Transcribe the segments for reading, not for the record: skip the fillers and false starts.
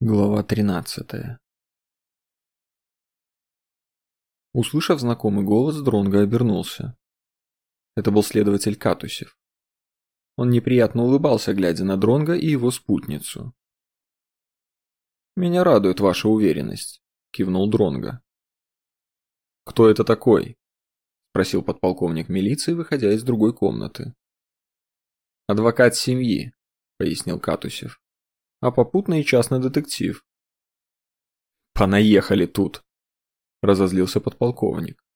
Глава 13. Услышав знакомый голос, Дронго обернулся. Это был следователь Катусев. Он неприятно улыбался, глядя на Дронго и его спутницу. «Меня радует ваша уверенность», — кивнул Дронго. «Кто это такой?» — спросил подполковник милиции, выходя из другой комнаты. «Адвокат семьи», — пояснил Катусев. «А попутно и частный детектив». «Понаехали тут», — разозлился подполковник.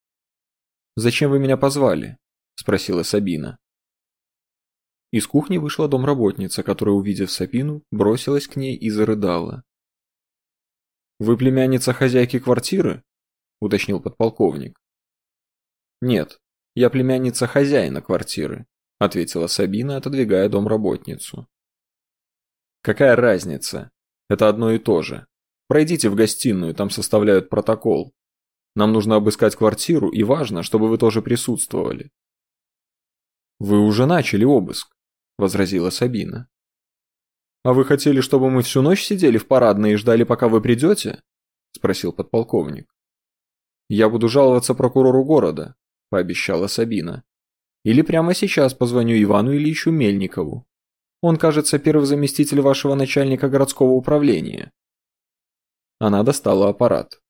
«Зачем вы меня позвали?» — спросила Сабина. Из кухни вышла домработница, которая, увидев Сабину, бросилась к ней и зарыдала. «Вы племянница хозяйки квартиры?» — уточнил подполковник. «Нет, я племянница хозяина квартиры», — ответила Сабина, отодвигая домработницу. «Какая разница? Это одно и то же. Пройдите в гостиную, там составляют протокол. Нам нужно обыскать квартиру, и важно, чтобы вы тоже присутствовали». «Вы уже начали обыск», — возразила Сабина. «А вы хотели, чтобы мы всю ночь сидели в парадной и ждали, пока вы придете?» — спросил подполковник. «Я буду жаловаться прокурору города», — пообещала Сабина. «Или прямо сейчас позвоню Ивану Ильичу Мельникову. Он, кажется, первый заместитель вашего начальника городского управления». Она достала аппарат.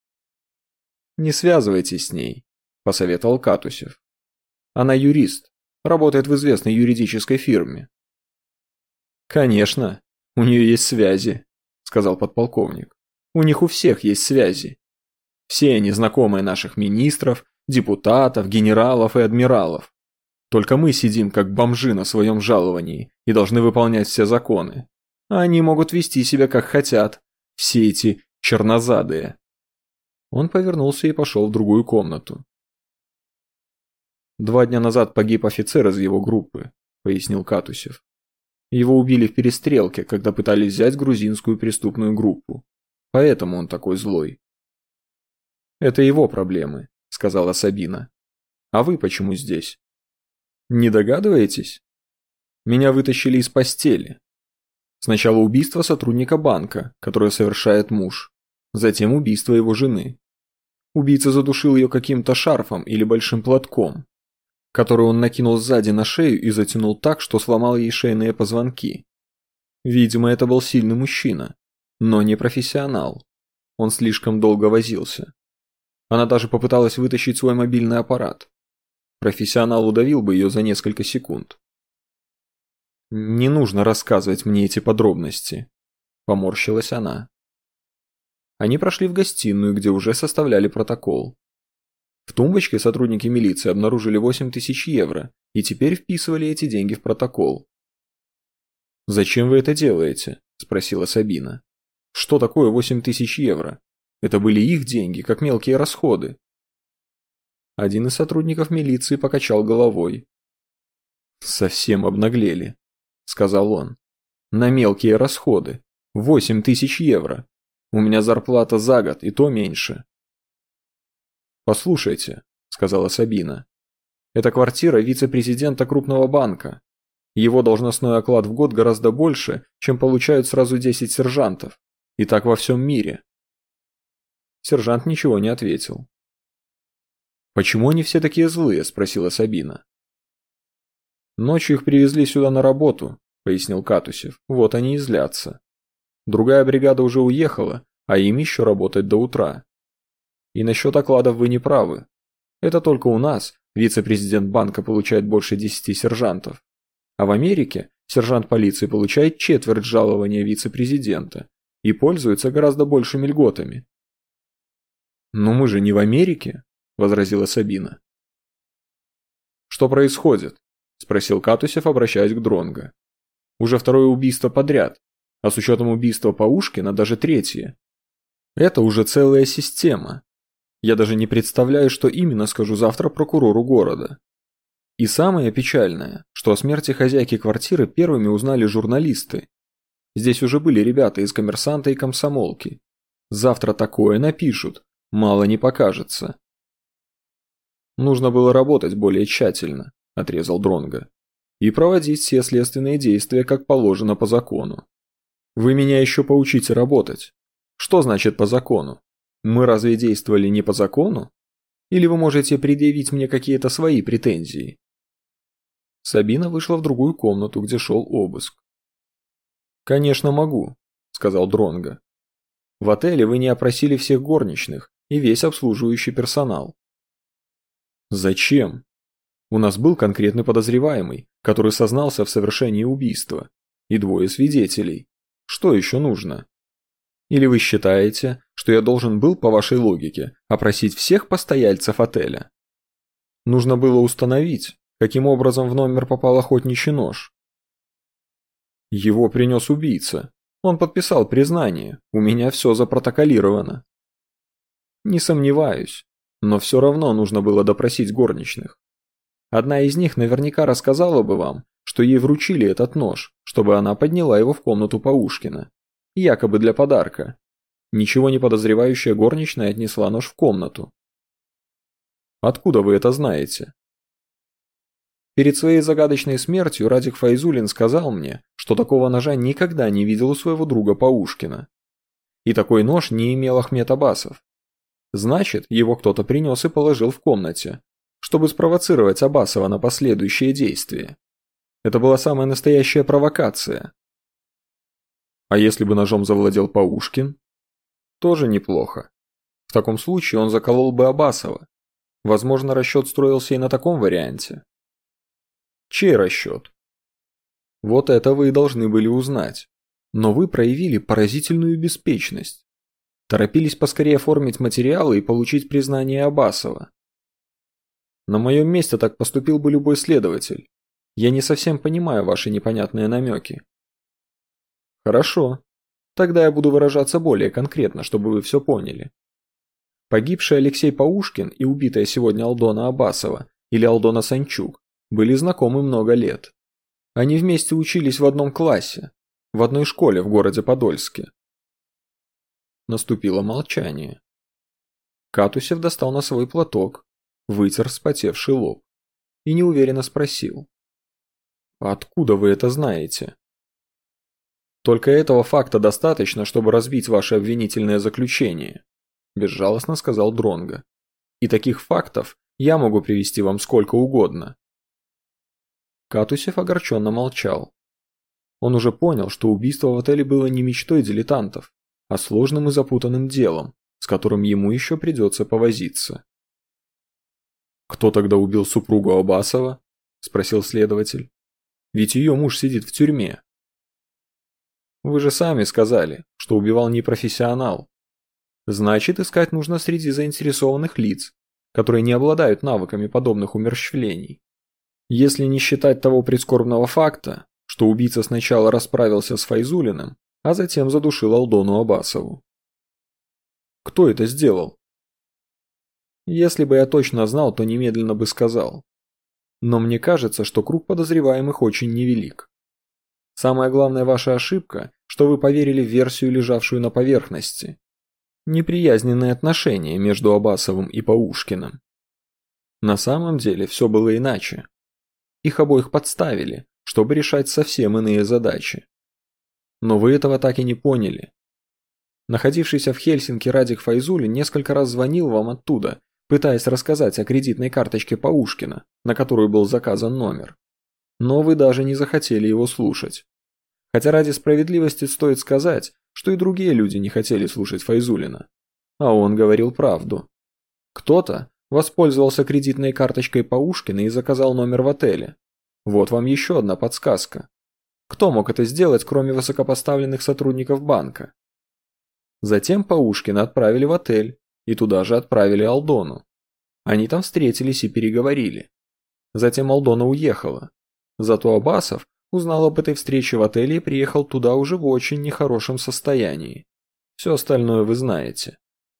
«Не связывайтесь с ней», — посоветовал Катусев. «Она юрист, работает в известной юридической фирме». «Конечно, у нее есть связи», — сказал подполковник. «У них у всех есть связи. Все они знакомые наших министров, депутатов, генералов и адмиралов. Только мы сидим как бомжи на своем жаловании и должны выполнять все законы. А они могут вести себя как хотят, все эти чернозадые». Он повернулся и пошел в другую комнату. «2 дня назад погиб офицер из его группы», — пояснил Катусев. «Его убили в перестрелке, когда пытались взять грузинскую преступную группу. Поэтому он такой злой». «Это его проблемы», — сказала Сабина. «А вы почему здесь?» «Не догадываетесь? Меня вытащили из постели. Сначала убийство сотрудника банка, которое совершает муж. Затем убийство его жены. Убийца задушил ее каким-то шарфом или большим платком, который он накинул сзади на шею и затянул так, что сломал ей шейные позвонки. Видимо, это был сильный мужчина, но не профессионал. Он слишком долго возился. Она даже попыталась вытащить свой мобильный аппарат. Профессионал удавил бы ее за несколько секунд. «Не нужно рассказывать мне эти подробности», — поморщилась она. Они прошли в гостиную, где уже составляли протокол. В тумбочке сотрудники милиции обнаружили 8000 евро и теперь вписывали эти деньги в протокол. «Зачем вы это делаете?» – спросила Сабина. «Что такое 8000 евро? Это были их деньги, как мелкие расходы». Один из сотрудников милиции покачал головой. «Совсем обнаглели», – сказал он. «На мелкие расходы. 8000 евро. У меня зарплата за год, и то меньше». «Послушайте», — сказала Сабина, — «это квартира вице-президента крупного банка. Его должностной оклад в год гораздо больше, чем получают сразу 10 сержантов. И так во всем мире». Сержант ничего не ответил. «Почему они все такие злые?» — спросила Сабина. «Ночью их привезли сюда на работу», — пояснил Катусев. «Вот они и злятся. Другая бригада уже уехала, а им еще работать до утра. И насчет окладов вы не правы. Это только у нас вице-президент банка получает больше 10 сержантов. А в Америке сержант полиции получает четверть жалования вице-президента и пользуется гораздо большими льготами». «Но мы же не в Америке», — возразила Сабина. «Что происходит?» — спросил Катусев, обращаясь к Дронго. «Уже второе убийство подряд. А с учетом убийства Паушкина даже 3. Это уже целая система. Я даже не представляю, что именно скажу завтра прокурору города. И самое печальное, что о смерти хозяйки квартиры первыми узнали журналисты. Здесь уже были ребята из «Коммерсанта» и «Комсомолки». Завтра такое напишут, мало не покажется». «Нужно было работать более тщательно», – отрезал Дронго, – «и проводить все следственные действия, как положено по закону. Вы меня еще поучите работать. Что значит по закону? Мы разве действовали не по закону? Или вы можете предъявить мне какие-то свои претензии?» Сабина вышла в другую комнату, где шел обыск. «Конечно могу», — сказал Дронго. «В отеле вы не опросили всех горничных и весь обслуживающий персонал». «Зачем? У нас был конкретный подозреваемый, который сознался в совершении убийства, и 2 свидетелей. Что еще нужно? Или вы считаете, что я должен был, по вашей логике, опросить всех постояльцев отеля? Нужно было установить, каким образом в номер попал охотничий нож. Его принес убийца. Он подписал признание, у меня все запротоколировано». «Не сомневаюсь, но все равно нужно было допросить горничных. Одна из них наверняка рассказала бы вам, что ей вручили этот нож, чтобы она подняла его в комнату Паушкина, якобы для подарка. Ничего не подозревающая горничная отнесла нож в комнату». «Откуда вы это знаете?» «Перед своей загадочной смертью Радик Файзуллин сказал мне, что такого ножа никогда не видел у своего друга Паушкина. И такой нож не имел Ахмед Абасов. Значит, его кто-то принес и положил в комнате, чтобы спровоцировать Абасова на последующие действия. Это была самая настоящая провокация». «А если бы ножом завладел Паушкин?» «Тоже неплохо. В таком случае он заколол бы Абасова. Возможно, расчет строился и на таком варианте». «Чей расчет?» «Вот это вы и должны были узнать. Но вы проявили поразительную беспечность. Торопились поскорее оформить материалы и получить признание Абасова. На моем месте так поступил бы любой следователь. Я не совсем понимаю ваши непонятные намеки». «Хорошо. Тогда я буду выражаться более конкретно, чтобы вы все поняли. Погибший Алексей Паушкин и убитая сегодня Алдона Абасова или Алдона Санчук были знакомы много лет. Они вместе учились в одном классе, в одной школе в городе Подольске». Наступило молчание. Катусев достал носовой платок, вытер вспотевший лоб и неуверенно спросил: «Откуда вы это знаете?» «Только этого факта достаточно, чтобы разбить ваше обвинительное заключение», – безжалостно сказал Дронго. «И таких фактов я могу привести вам сколько угодно». Катусев огорченно молчал. Он уже понял, что убийство в отеле было не мечтой дилетантов, а сложным и запутанным делом, с которым ему еще придется повозиться. «Кто тогда убил супругу Абасова?» – спросил следователь. «Ведь ее муж сидит в тюрьме». «Вы же сами сказали, что убивал не профессионал. Значит, искать нужно среди заинтересованных лиц, которые не обладают навыками подобных умерщвлений. Если не считать того прискорбного факта, что убийца сначала расправился с Файзуллиным, а затем задушил Алдону Абасову». «Кто это сделал?» «Если бы я точно знал, то немедленно бы сказал. Но мне кажется, что круг подозреваемых очень невелик. Самая главная ваша ошибка, что вы поверили в версию, лежавшую на поверхности. Неприязненные отношения между Абасовым и Паушкиным. На самом деле все было иначе. Их обоих подставили, чтобы решать совсем иные задачи. Но вы этого так и не поняли. Находившийся в Хельсинки Радик Файзуллин несколько раз звонил вам оттуда, пытаясь рассказать о кредитной карточке Паушкина, на которую был заказан номер. Но вы даже не захотели его слушать. Хотя ради справедливости стоит сказать, что и другие люди не хотели слушать Файзуллина. А он говорил правду. Кто-то воспользовался кредитной карточкой Паушкина и заказал номер в отеле. Вот вам еще одна подсказка. Кто мог это сделать, кроме высокопоставленных сотрудников банка? Затем Паушкина отправили в отель, и туда же отправили Алдону. Они там встретились и переговорили. Затем Алдона уехала. Зато Абасов узнал об этой встрече в отеле и приехал туда уже в очень нехорошем состоянии. Все остальное вы знаете.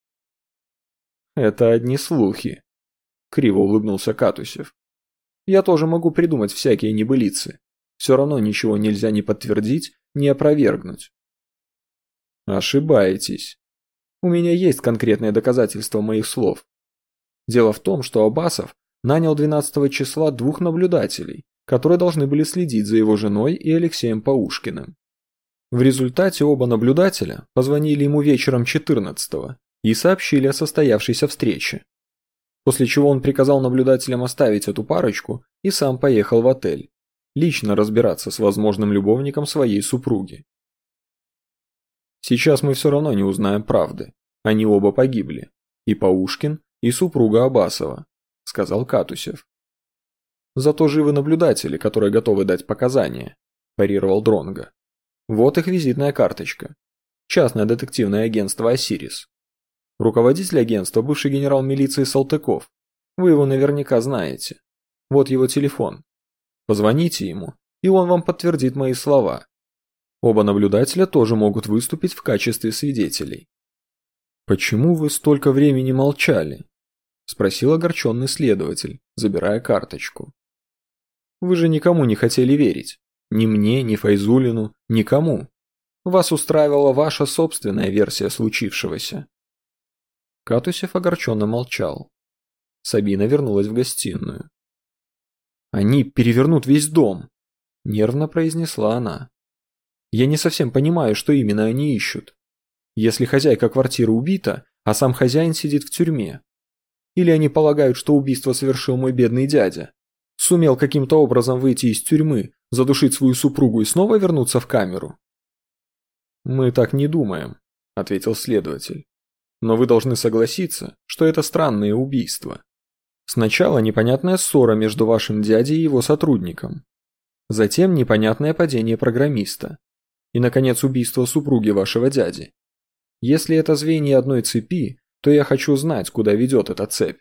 «Это одни слухи», — криво улыбнулся Катусев. «Я тоже могу придумать всякие небылицы. Все равно ничего нельзя ни подтвердить, ни опровергнуть». «Ошибаетесь. У меня есть конкретные доказательства моих слов. Дело в том, что Абасов нанял 12 числа 2 наблюдателей, которые должны были следить за его женой и Алексеем Паушкиным. В результате оба наблюдателя позвонили ему вечером 14-го и сообщили о состоявшейся встрече. После чего он приказал наблюдателям оставить эту парочку и сам поехал в отель, лично разбираться с возможным любовником своей супруги. Сейчас мы все равно не узнаем правды. Они оба погибли. И Паушкин, и супруга Абасова, сказал Катусев. Зато живы наблюдатели, которые готовы дать показания, парировал Дронго. Вот их визитная карточка. Частное детективное агентство «Осирис». Руководитель агентства – бывший генерал милиции Салтыков. Вы его наверняка знаете. Вот его телефон. Позвоните ему, и он вам подтвердит мои слова. Оба наблюдателя тоже могут выступить в качестве свидетелей. «Почему вы столько времени молчали?» – спросил огорченный следователь, забирая карточку. «Вы же никому не хотели верить. Ни мне, ни Файзуллину, никому. Вас устраивала ваша собственная версия случившегося». Катусев огорченно молчал. Сабина вернулась в гостиную. «Они перевернут весь дом», – нервно произнесла она. «Я не совсем понимаю, что именно они ищут. Если хозяйка квартиры убита, а сам хозяин сидит в тюрьме. Или они полагают, что убийство совершил мой бедный дядя. Сумел каким-то образом выйти из тюрьмы, задушить свою супругу и снова вернуться в камеру?» «Мы так не думаем», – ответил следователь. «Но вы должны согласиться, что это странное убийство. Сначала непонятная ссора между вашим дядей и его сотрудником. Затем непонятное падение программиста. И, наконец, убийство супруги вашего дяди. Если это звенья одной цепи, то я хочу знать, куда ведет эта цепь».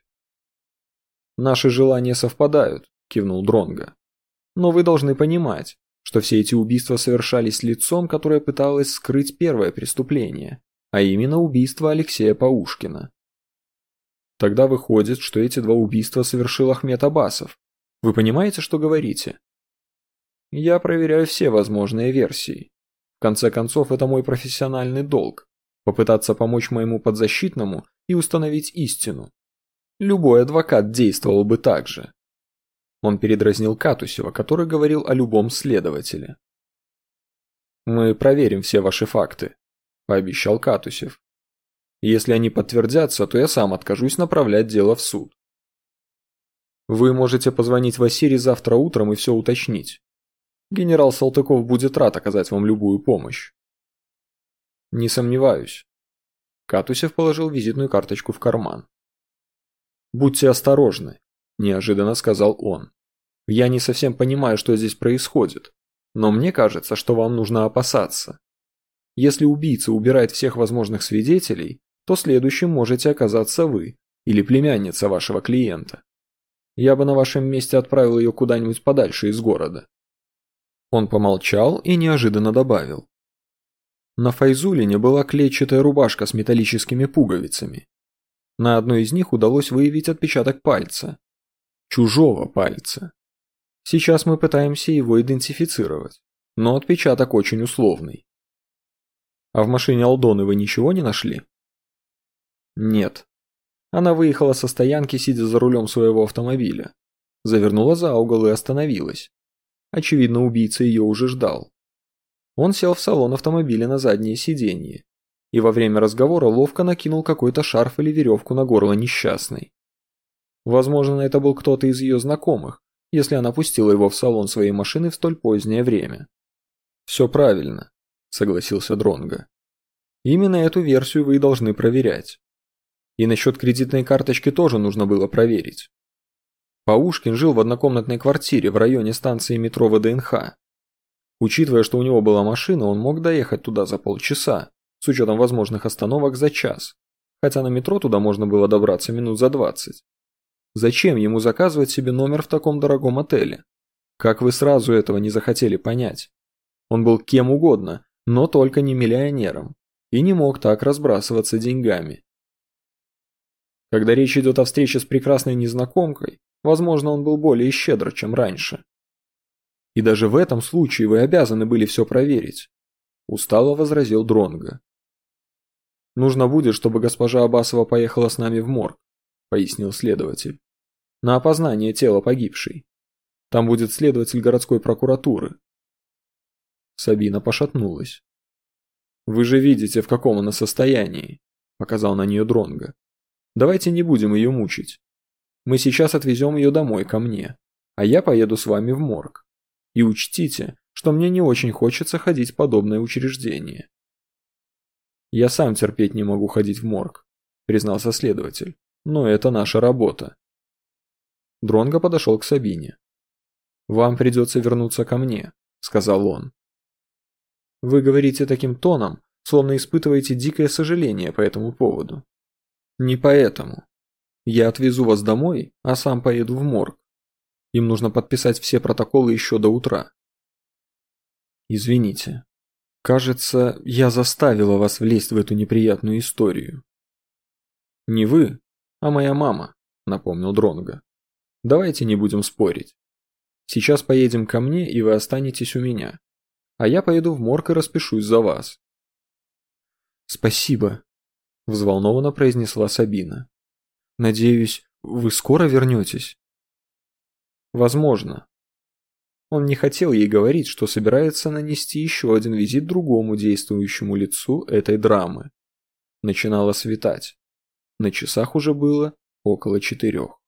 «Наши желания совпадают», – кивнул Дронго. «Но вы должны понимать, что все эти убийства совершались лицом, которое пыталось скрыть первое преступление, а именно убийство Алексея Паушкина. Тогда выходит, что эти два убийства совершил Ахмед Абасов. Вы понимаете, что говорите?» «Я проверяю все возможные версии. В конце концов, это мой профессиональный долг – попытаться помочь моему подзащитному и установить истину. Любой адвокат действовал бы так же». Он передразнил Катусева, который говорил о любом следователе. «Мы проверим все ваши факты», – пообещал Катусев. «Если они подтвердятся, то я сам откажусь направлять дело в суд. Вы можете позвонить в Осирис завтра утром и все уточнить. Генерал Салтыков будет рад оказать вам любую помощь». «Не сомневаюсь». Катусев положил визитную карточку в карман. «Будьте осторожны», – неожиданно сказал он. «Я не совсем понимаю, что здесь происходит, но мне кажется, что вам нужно опасаться. Если убийца убирает всех возможных свидетелей, то следующим можете оказаться вы или племянница вашего клиента. Я бы на вашем месте отправил ее куда-нибудь подальше из города». Он помолчал и неожиданно добавил. На Файзуллине была клетчатая рубашка с металлическими пуговицами. На одной из них удалось выявить отпечаток пальца. Чужого пальца. Сейчас мы пытаемся его идентифицировать, но отпечаток очень условный. А в машине Алдоны вы ничего не нашли? Нет. Она выехала со стоянки, сидя за рулем своего автомобиля. Завернула за угол и остановилась. Очевидно, убийца ее уже ждал. Он сел в салон автомобиля на заднее сиденье и во время разговора ловко накинул какой-то шарф или веревку на горло несчастной. Возможно, это был кто-то из ее знакомых, если она пустила его в салон своей машины в столь позднее время. «Все правильно», – согласился Дронго. «Именно эту версию вы и должны проверять. И насчет кредитной карточки тоже нужно было проверить. Паушкин жил в однокомнатной квартире в районе станции метро ВДНХ. Учитывая, что у него была машина, он мог доехать туда за полчаса, с учетом возможных остановок за час, хотя на метро туда можно было добраться минут за 20. Зачем ему заказывать себе номер в таком дорогом отеле? Как вы сразу этого не захотели понять? Он был кем угодно, но только не миллионером, и не мог так разбрасываться деньгами. Когда речь идет о встрече с прекрасной незнакомкой, возможно, он был более щедр, чем раньше. И даже в этом случае вы обязаны были все проверить, устало возразил Дронго. Нужно будет, чтобы госпожа Абасова поехала с нами в морг, пояснил следователь, на опознание тела погибшей. Там будет следователь городской прокуратуры. Сабина пошатнулась. Вы же видите, в каком она состоянии, показал на нее Дронго. Давайте не будем ее мучить. Мы сейчас отвезем ее домой ко мне, а я поеду с вами в морг. И учтите, что мне не очень хочется ходить в подобное учреждение. Я сам терпеть не могу ходить в морг, признался следователь, но это наша работа. Дронго подошел к Сабине. Вам придется вернуться ко мне, сказал он. Вы говорите таким тоном, словно испытываете дикое сожаление по этому поводу. Не поэтому. Я отвезу вас домой, а сам поеду в морг. Им нужно подписать все протоколы еще до утра. Извините. Кажется, я заставила вас влезть в эту неприятную историю. Не вы, а моя мама, напомнил Дронго. Давайте не будем спорить. Сейчас поедем ко мне, и вы останетесь у меня. А я поеду в морг и распишусь за вас. Спасибо, взволнованно произнесла Сабина. Надеюсь, вы скоро вернетесь? Возможно. Он не хотел ей говорить, что собирается нанести еще один визит другому действующему лицу этой драмы. Начинало светать. На часах уже было около 4.